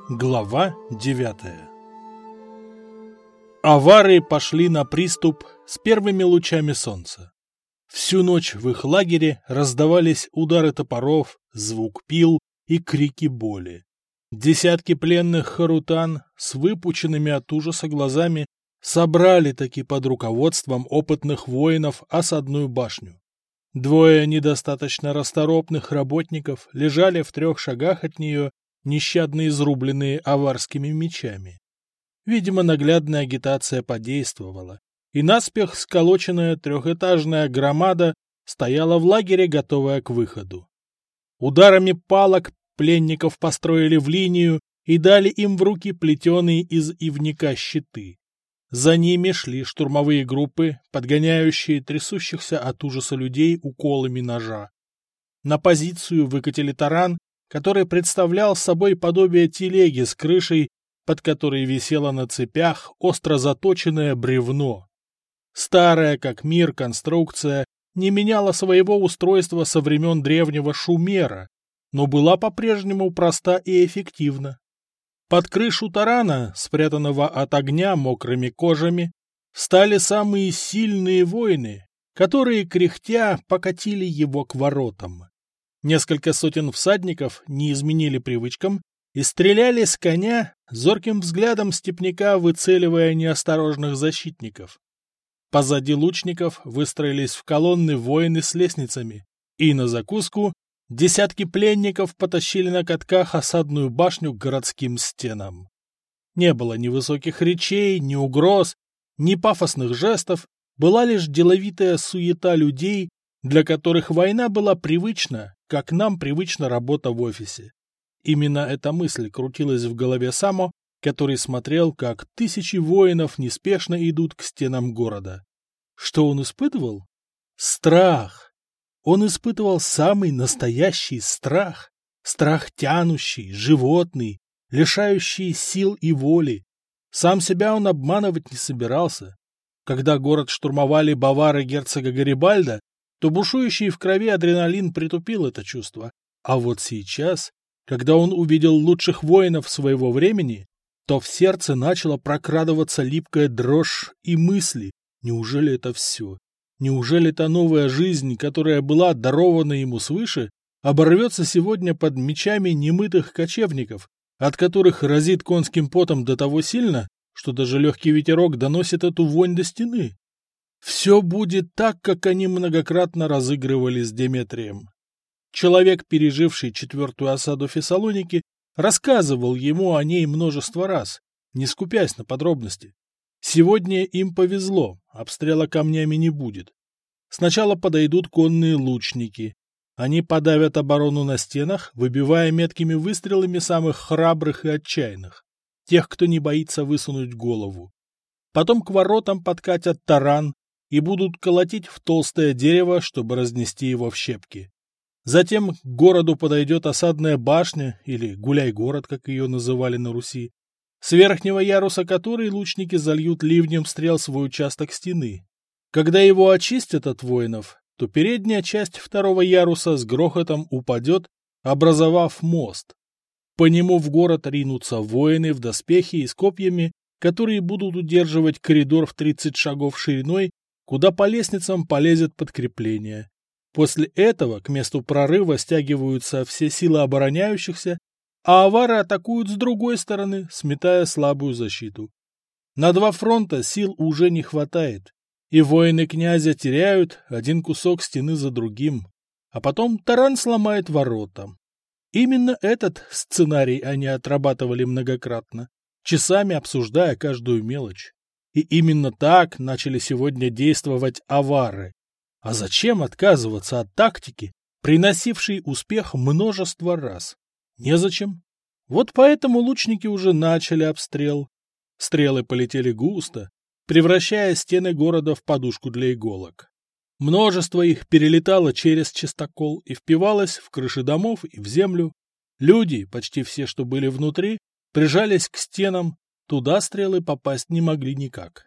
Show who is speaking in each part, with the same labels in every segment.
Speaker 1: Глава 9. Авары пошли на приступ с первыми лучами солнца. Всю ночь в их лагере раздавались удары топоров, звук пил и крики боли. Десятки пленных харутан с выпученными от ужаса глазами собрали таки под руководством опытных воинов осадную башню. Двое недостаточно расторопных работников лежали в 3 шагах от нее, нещадно изрубленные аварскими мечами. Видимо, наглядная агитация подействовала, и наспех сколоченная 3-этажная громада стояла в лагере, готовая к выходу. Ударами палок пленников построили в линию и дали им в руки плетеные из ивника щиты. За ними шли штурмовые группы, подгоняющие трясущихся от ужаса людей уколами ножа. На позицию выкатили таран, который представлял собой подобие телеги с крышей, под которой висело на цепях остро заточенное бревно. Старая как мир конструкция не меняла своего устройства со времен древнего Шумера, но была по-прежнему проста и эффективна. Под крышу тарана, спрятанного от огня мокрыми кожами, встали самые сильные воины, которые, кряхтя, покатили его к воротам. Несколько сотен всадников не изменили привычкам и стреляли с коня, зорким взглядом степняка выцеливая неосторожных защитников. Позади лучников выстроились в колонны воины с лестницами, и на закуску десятки пленников потащили на катках осадную башню к городским стенам. Не было ни высоких речей, ни угроз, ни пафосных жестов, была лишь деловитая суета людей, для которых война была привычна, как нам привычна работа в офисе. Именно эта мысль крутилась в голове Само, который смотрел, как тысячи воинов неспешно идут к стенам города. Что он испытывал? Страх. Он испытывал самый настоящий страх. Страх тянущий, животный, лишающий сил и воли. Сам себя он обманывать не собирался. Когда город штурмовали бавары герцога Гарибальда, то бушующий в крови адреналин притупил это чувство. А вот сейчас, когда он увидел лучших воинов своего времени, то в сердце начала прокрадываться липкая дрожь и мысли. Неужели это все? Неужели та новая жизнь, которая была дарована ему свыше, оборвется сегодня под мечами немытых кочевников, от которых разит конским потом до того сильно, что даже легкий ветерок доносит эту вонь до стены? Все будет так, как они многократно разыгрывали с Деметрием. Человек, переживший 4-ю осаду Фессалоники, рассказывал ему о ней множество раз, не скупясь на подробности. Сегодня им повезло, обстрела камнями не будет. Сначала подойдут конные лучники. Они подавят оборону на стенах, выбивая меткими выстрелами самых храбрых и отчаянных, тех, кто не боится высунуть голову. Потом к воротам подкатят таран и будут колотить в толстое дерево, чтобы разнести его в щепки. Затем к городу подойдет осадная башня, или гуляй-город, как ее называли на Руси, с верхнего яруса которой лучники зальют ливнем стрел свой участок стены. Когда его очистят от воинов, то передняя часть 2-го яруса с грохотом упадет, образовав мост. По нему в город ринутся воины в доспехе и с копьями, которые будут удерживать коридор в 30 шагов шириной, куда по лестницам полезет подкрепление. После этого к месту прорыва стягиваются все силы обороняющихся, а авары атакуют с другой стороны, сметая слабую защиту. На 2 фронта сил уже не хватает, и воины князя теряют один кусок стены за другим, а потом таран сломает ворота. Именно этот сценарий они отрабатывали многократно, часами обсуждая каждую мелочь. И именно так начали сегодня действовать авары. А зачем отказываться от тактики, приносившей успех множество раз? Незачем. Вот поэтому лучники уже начали обстрел. Стрелы полетели густо, превращая стены города в подушку для иголок. Множество их перелетало через частокол и впивалось в крыши домов и в землю. Люди, почти все, что были внутри, прижались к стенам, туда стрелы попасть не могли никак.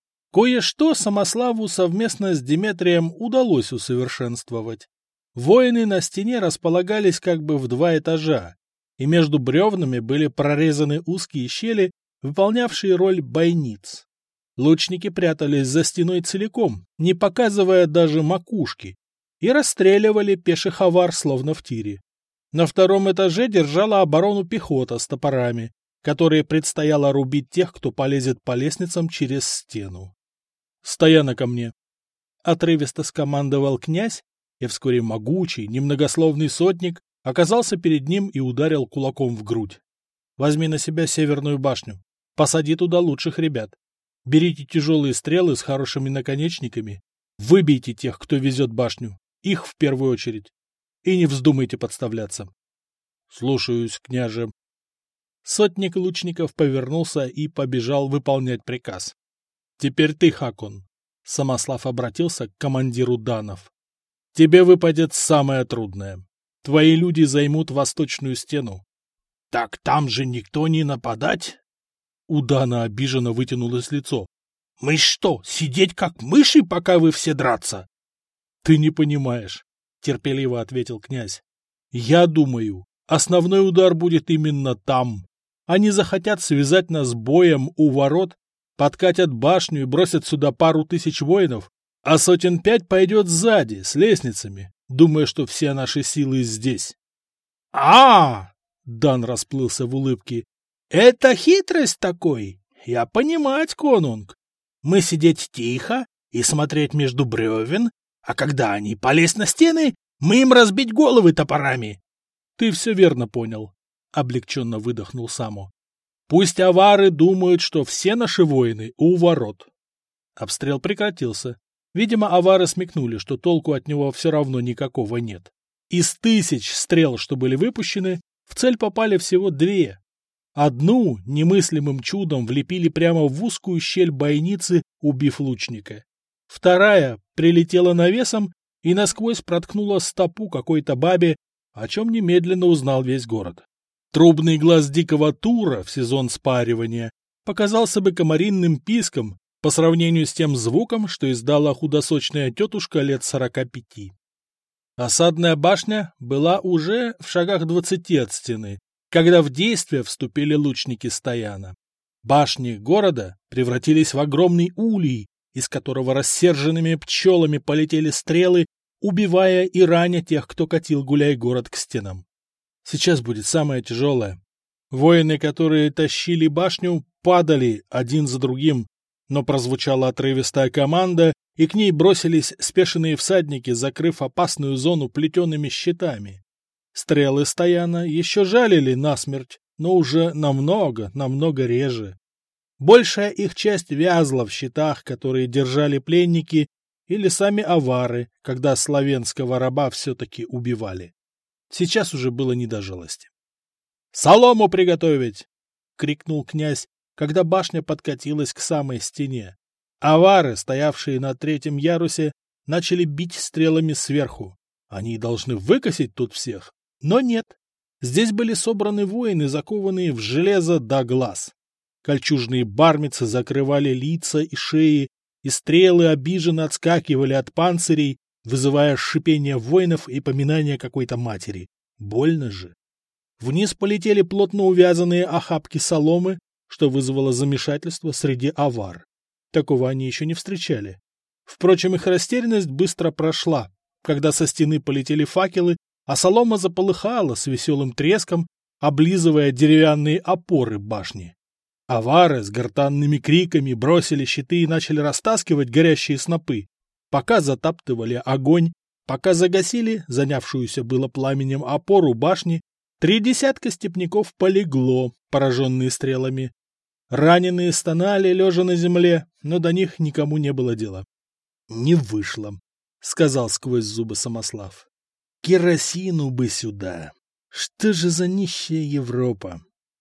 Speaker 1: Кое-что Самославу совместно с Деметрием удалось усовершенствовать. Воины на стене располагались как бы в 2 этажа, и между бревнами были прорезаны узкие щели, выполнявшие роль бойниц. Лучники прятались за стеной целиком, не показывая даже макушки, и расстреливали пеших авар, словно в тире. На втором этаже держала оборону пехота с топорами, которые предстояло рубить тех, кто полезет по лестницам через стену. «Стояна ко мне!» Отрывисто скомандовал князь, и вскоре могучий, немногословный сотник оказался перед ним и ударил кулаком в грудь. «Возьми на себя северную башню. Посади туда лучших ребят. Берите тяжелые стрелы с хорошими наконечниками. Выбейте тех, кто везет башню. Их в первую очередь. И не вздумайте подставляться». «Слушаюсь, княже». Сотник лучников повернулся и побежал выполнять приказ. «Теперь ты, Хакон». Самослав обратился к командиру данов. «Тебе выпадет самое трудное. Твои люди займут восточную стену». «Так там же никто не нападать?» У Дана обиженно вытянулось лицо. «Мы что, сидеть как мыши, пока вы все драться?» «Ты не понимаешь», — терпеливо ответил князь. «Я думаю, основной удар будет именно там. Они захотят связать нас боем у ворот, подкатят башню и бросят сюда пару тысяч воинов, а 5 пойдет сзади, с лестницами, думая, что все наши силы здесь». Дан расплылся в улыбке. «Это хитрость такой? Я понимать, конунг. Мы сидеть тихо и смотреть между бревен, а когда они полезть на стены, мы им разбить головы топорами». «Ты все верно понял», — облегченно выдохнул Само. «Пусть авары думают, что все наши воины у ворот». Обстрел прекратился. Видимо, авары смекнули, что толку от него все равно никакого нет. Из 1000 стрел, что были выпущены, в цель попали всего 2. Одну немыслимым чудом влепили прямо в узкую щель бойницы, убив лучника. Вторая прилетела навесом и насквозь проткнула стопу какой-то бабе, о чем немедленно узнал весь город. Трубный глаз дикого тура в сезон спаривания показался бы комаринным писком по сравнению с тем звуком, что издала худосочная тетушка лет 45. Осадная башня была уже в шагах 20 от стены, когда в действие вступили лучники Стояна. Башни города превратились в огромный улей, из которого рассерженными пчелами полетели стрелы, убивая и раня тех, кто катил гуляй-город к стенам. Сейчас будет самое тяжелое. Воины, которые тащили башню, падали один за другим, но прозвучала отрывистая команда, и к ней бросились спешенные всадники, закрыв опасную зону плетеными щитами. Стрелы Стояна еще жалили насмерть, но уже намного реже. Большая их часть вязла в щитах, которые держали пленники, или сами авары, когда славянского раба все-таки убивали. Сейчас уже было не до жалости. «Солому приготовить!» — крикнул князь, когда башня подкатилась к самой стене. Авары, стоявшие на 3-м ярусе, начали бить стрелами сверху. Они должны выкосить тут всех, но нет. Здесь были собраны воины, закованные в железо до глаз. Кольчужные бармицы закрывали лица и шеи, и стрелы обиженно отскакивали от панцирей, вызывая шипение воинов и поминание какой-то матери. Больно же. Вниз полетели плотно увязанные охапки соломы, что вызвало замешательство среди авар. Такого они еще не встречали. Впрочем, их растерянность быстро прошла, когда со стены полетели факелы, а солома заполыхала с веселым треском, облизывая деревянные опоры башни. Авары с гортанными криками бросили щиты и начали растаскивать горящие снопы, пока затаптывали огонь, пока загасили занявшуюся было пламенем опору башни. 3 десятка степняков полегло, пораженные стрелами. Раненые стонали, лежа на земле, но до них никому не было дела. — Не вышло, — сказал сквозь зубы Самослав. — Керосину бы сюда. Что же за нищая Европа?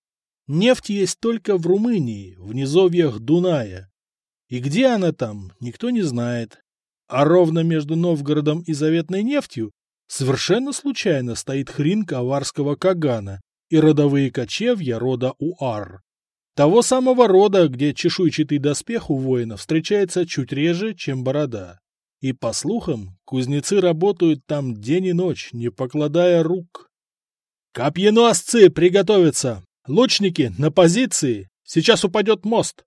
Speaker 1: Нефть есть только в Румынии, в низовьях Дуная. И где она там, никто не знает. А ровно между Новгородом и заветной нефтью совершенно случайно стоит хринг аварского Кагана и родовые кочевья рода Уар. Того самого рода, где чешуйчатый доспех у воина встречается чуть реже, чем борода. И, по слухам, кузнецы работают там день и ночь, не покладая рук. «Копьеносцы приготовиться! Лучники на позиции! Сейчас упадет мост!»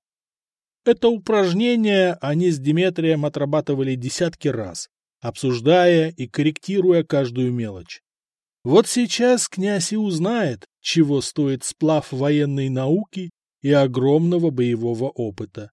Speaker 1: Это упражнение они с Деметрием отрабатывали десятки раз, обсуждая и корректируя каждую мелочь. Вот сейчас князь и узнает, чего стоит сплав военной науки и огромного боевого опыта.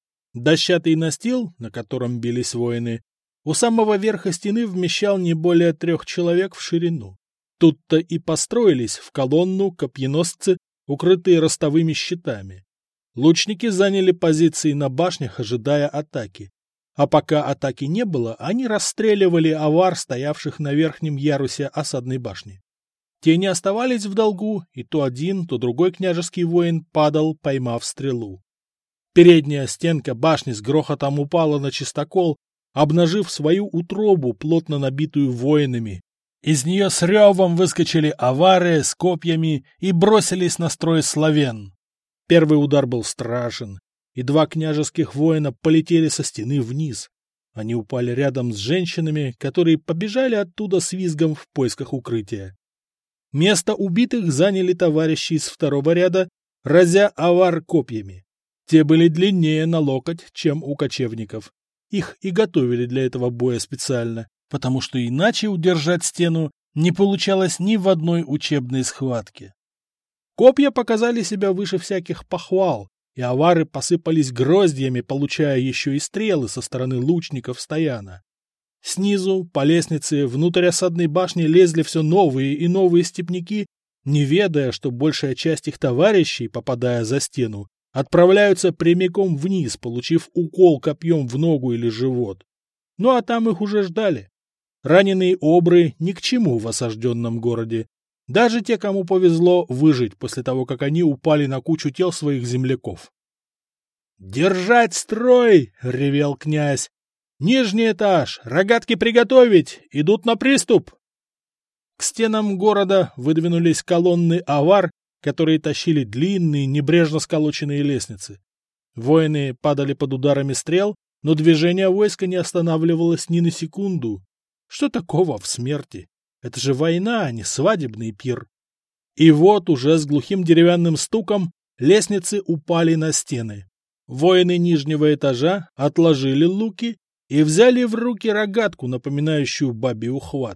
Speaker 1: Дощатый настил, на котором бились воины, у самого верха стены вмещал не более 3 человек в ширину. Тут-то и построились в колонну копьеносцы, укрытые ростовыми щитами. Лучники заняли позиции на башнях, ожидая атаки. А пока атаки не было, они расстреливали авар, стоявших на верхнем ярусе осадной башни. Те не оставались в долгу, и то один, то другой княжеский воин падал, поймав стрелу. Передняя стенка башни с грохотом упала на чистокол, обнажив свою утробу, плотно набитую воинами. Из нее с ревом выскочили авары с копьями и бросились на строй славян. Первый удар был страшен, и 2 княжеских воина полетели со стены вниз. Они упали рядом с женщинами, которые побежали оттуда с визгом в поисках укрытия. Место убитых заняли товарищи из 2-го ряда, разя авар копьями. Те были длиннее на локоть, чем у кочевников. Их и готовили для этого боя специально, потому что иначе удержать стену не получалось ни в одной учебной схватке. Копья показали себя выше всяких похвал, и авары посыпались гроздьями, получая еще и стрелы со стороны лучников стояна. Снизу, по лестнице, внутрь осадной башни лезли все новые и новые степняки, не ведая, что большая часть их товарищей, попадая за стену, отправляются прямиком вниз, получив укол копьем в ногу или живот. Ну а там их уже ждали. Раненые обры ни к чему в осажденном городе. Даже те, кому повезло выжить после того, как они упали на кучу тел своих земляков. «Держать строй!» — ревел князь. «Нижний этаж! Рогатки приготовить! Идут на приступ!» К стенам города выдвинулись колонны авар, которые тащили длинные, небрежно сколоченные лестницы. Воины падали под ударами стрел, но движение войска не останавливалось ни на секунду. Что такого в смерти? Это же война, а не свадебный пир. И вот уже с глухим деревянным стуком лестницы упали на стены. Воины нижнего этажа отложили луки и взяли в руки рогатку, напоминающую бабий ухват.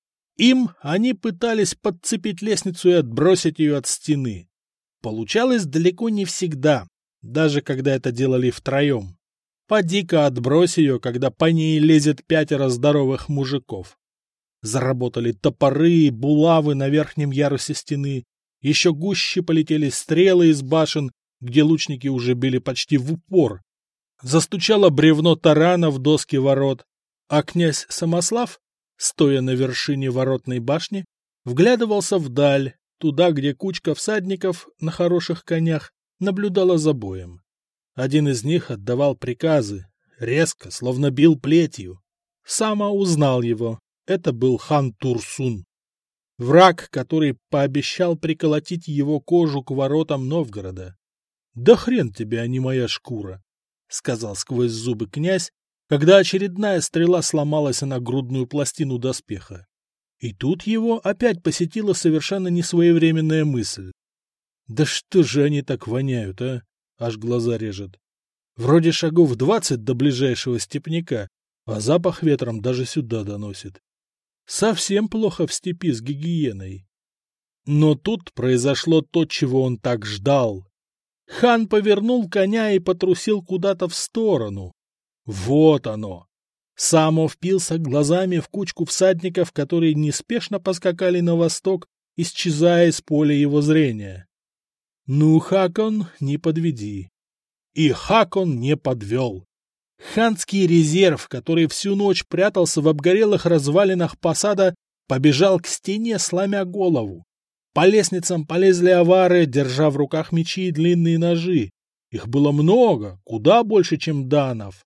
Speaker 1: Им они пытались подцепить лестницу и отбросить ее от стены. Получалось далеко не всегда, даже когда это делали втроем. Поди-ка отбрось ее, когда по ней лезет 5 здоровых мужиков. Заработали топоры, булавы на верхнем ярусе стены. Еще гуще полетели стрелы из башен, где лучники уже били почти в упор. Застучало бревно тарана в доски ворот, а князь Самослав, стоя на вершине воротной башни, вглядывался вдаль, туда, где кучка всадников на хороших конях наблюдала за боем. Один из них отдавал приказы, резко, словно бил плетью. Сама узнал его. Это был хан Турсун. Враг, который пообещал приколотить его кожу к воротам Новгорода. «Да хрен тебе, а не моя шкура», — сказал сквозь зубы князь, когда очередная стрела сломалась на грудную пластину доспеха. И тут его опять посетила совершенно несвоевременная мысль. «Да что же они так воняют, а?» Аж глаза режет. Вроде шагов 20 до ближайшего степняка, а запах ветром даже сюда доносит. Совсем плохо в степи с гигиеной. Но тут произошло то, чего он так ждал. Хан повернул коня и потрусил куда-то в сторону. Вот оно! Само впился глазами в кучку всадников, которые неспешно поскакали на восток, исчезая из поля его зрения. Ну, Хакон, не подведи. И Хакон не подвел. Ханский резерв, который всю ночь прятался в обгорелых развалинах посада, побежал к стене, сломя голову. По лестницам полезли авары, держа в руках мечи и длинные ножи. Их было много, куда больше, чем данов.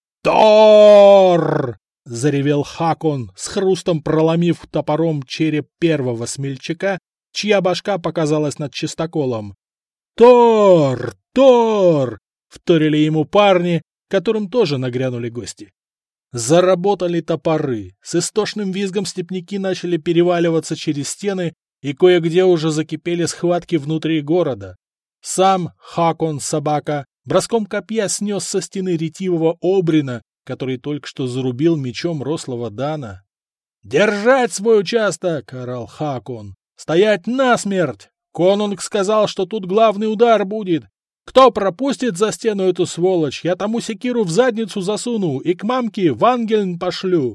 Speaker 1: «Тор!» — заревел Хакон, с хрустом проломив топором череп первого смельчака, чья башка показалась над чистоколом. «Тор! Тор!» — вторили ему парни, которым тоже нагрянули гости. Заработали топоры, с истошным визгом степняки начали переваливаться через стены, и кое-где уже закипели схватки внутри города. Сам Хакон Собака броском копья снес со стены ретивого Обрина, который только что зарубил мечом рослого Дана. «Держать свой участок!» — орал Хакон. «Стоять насмерть! Конунг сказал, что тут главный удар будет. Кто пропустит за стену эту сволочь, я тому секиру в задницу засуну и к мамке в Ангельн пошлю!»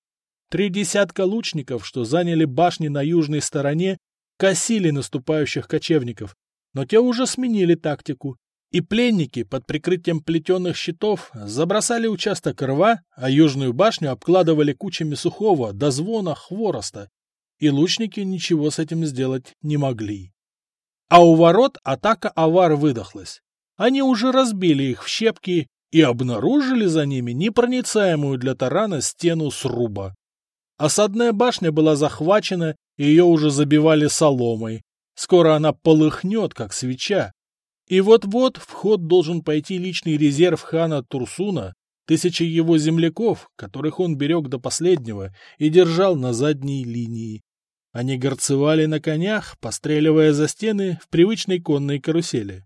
Speaker 1: 3 десятка лучников, что заняли башни на южной стороне, косили наступающих кочевников, но те уже сменили тактику, и пленники под прикрытием плетеных щитов забросали участок рва, а южную башню обкладывали кучами сухого до звона хвороста, и лучники ничего с этим сделать не могли. А у ворот атака авар выдохлась. Они уже разбили их в щепки и обнаружили за ними непроницаемую для тарана стену сруба. Осадная башня была захвачена, и ее уже забивали соломой. Скоро она полыхнет, как свеча. И вот-вот в ход должен пойти личный резерв хана Турсуна, 1000 его земляков, которых он берег до последнего и держал на задней линии. Они горцевали на конях, постреливая за стены в привычной конной карусели.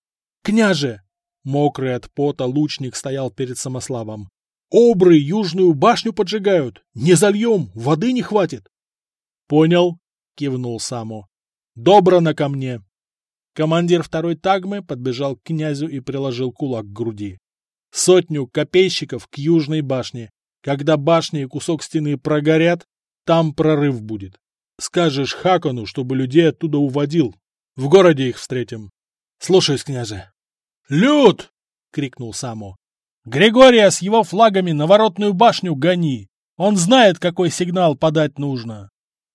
Speaker 1: «Княже!» — мокрый от пота лучник стоял перед Самославом. «Обры южную башню поджигают! Не зальем, воды не хватит!» «Понял!» — кивнул Само. «Добрано ко мне!» Командир 2-й тагмы подбежал к князю и приложил кулак к груди. 100 копейщиков к южной башне. Когда башня и кусок стены прогорят, там прорыв будет. Скажешь Хакону, чтобы людей оттуда уводил. В городе их встретим. Слушаюсь, княже. «Люд!» — крикнул Само. «Григория с его флагами на воротную башню гони! Он знает, какой сигнал подать нужно!»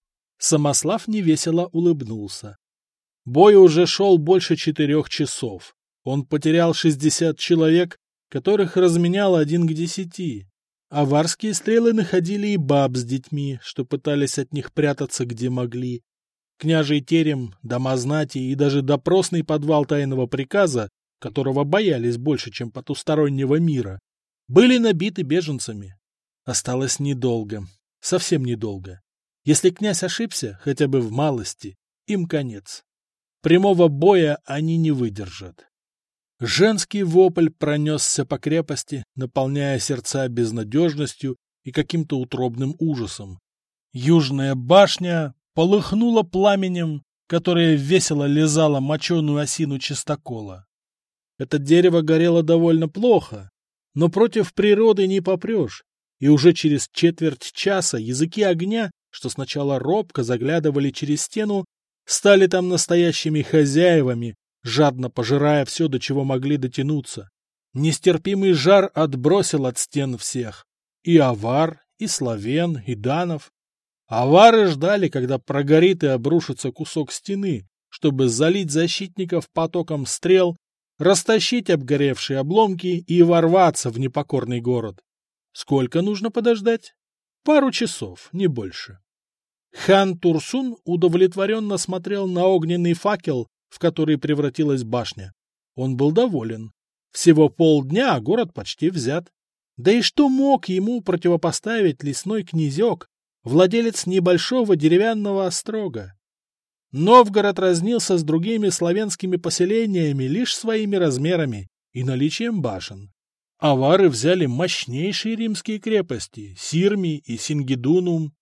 Speaker 1: Самослав невесело улыбнулся. Бой уже шел больше 4 часов. Он потерял 60 человек, которых разменял 1 к 10. Аварские стрелы находили и баб с детьми, что пытались от них прятаться где могли. Княжий терем, дома знати и даже допросный подвал тайного приказа, которого боялись больше, чем потустороннего мира, были набиты беженцами. Осталось недолго, совсем недолго. Если князь ошибся, хотя бы в малости, им конец. Прямого боя они не выдержат. Женский вопль пронесся по крепости, наполняя сердца безнадежностью и каким-то утробным ужасом. Южная башня полыхнула пламенем, которое весело лизало моченую осину чистокола. Это дерево горело довольно плохо, но против природы не попрешь, и уже через четверть часа языки огня, что сначала робко заглядывали через стену, стали там настоящими хозяевами, жадно пожирая все, до чего могли дотянуться. Нестерпимый жар отбросил от стен всех. И авар, и славян, и данов. Авары ждали, когда прогорит и обрушится кусок стены, чтобы залить защитников потоком стрел, растащить обгоревшие обломки и ворваться в непокорный город. Сколько нужно подождать? Пару часов, не больше. Хан Турсун удовлетворенно смотрел на огненный факел, в который превратилась башня. Он был доволен. Всего полдня, а город почти взят. Да и что мог ему противопоставить лесной князек, владелец небольшого деревянного острога? Новгород разнился с другими славянскими поселениями лишь своими размерами и наличием башен. Авары взяли мощнейшие римские крепости — Сирми и Сингидунум.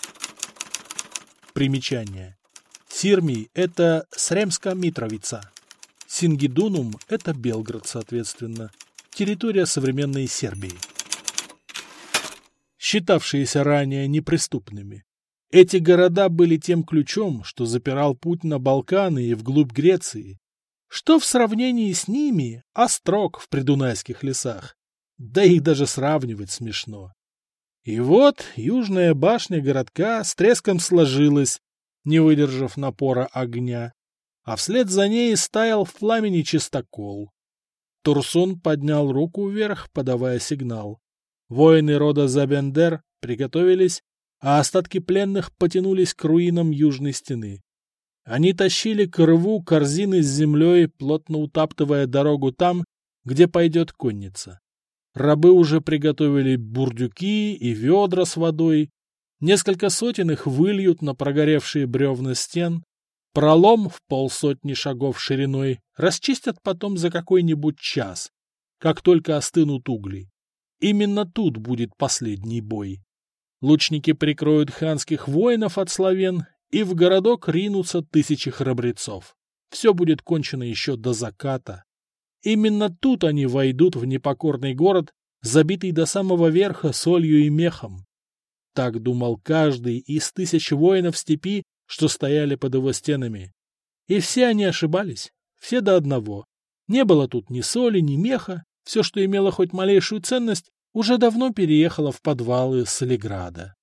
Speaker 1: Примечание. Сирми — это Сремска Митровица. Сингидунум — это Белград, соответственно. Территория современной Сербии. Считавшиеся ранее неприступными. Эти города были тем ключом, что запирал путь на Балканы и вглубь Греции. Что в сравнении с ними острог в придунайских лесах? Да их даже сравнивать смешно. И вот южная башня городка с треском сложилась, не выдержав напора огня, а вслед за ней стаял в пламени чистокол. Турсун поднял руку вверх, подавая сигнал. Воины рода Забендер приготовились, а остатки пленных потянулись к руинам южной стены. Они тащили к рву корзины с землей, плотно утаптывая дорогу там, где пойдет конница. Рабы уже приготовили бурдюки и ведра с водой. Несколько сотен их выльют на прогоревшие бревна стен, пролом в 50 шагов шириной расчистят потом за какой-нибудь час, как только остынут угли. Именно тут будет последний бой. Лучники прикроют ханских воинов от славян, и в городок ринутся тысячи храбрецов. Все будет кончено еще до заката. Именно тут они войдут в непокорный город, забитый до самого верха солью и мехом. Так думал каждый из 1000 воинов степи, что стояли под его стенами. И все они ошибались, все до одного. Не было тут ни соли, ни меха, все, что имело хоть малейшую ценность, уже давно переехало в подвалы Солиграда.